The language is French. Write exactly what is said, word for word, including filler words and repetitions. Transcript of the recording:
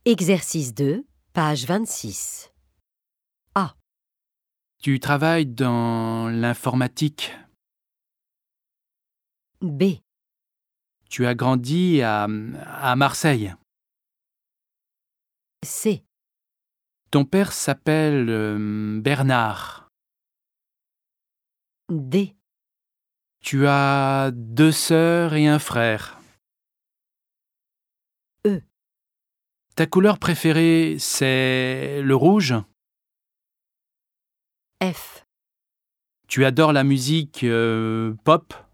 Exercice deux, page vingt-six. A. Tu travailles dans l'informatique. B. Tu as grandi à, à Marseille. C. Ton père s'appelle euh, Bernard. D. Tu as deux sœurs et un frère. E. Ta couleur préférée, c'est le rouge? F. Tu adores la musique euh, pop?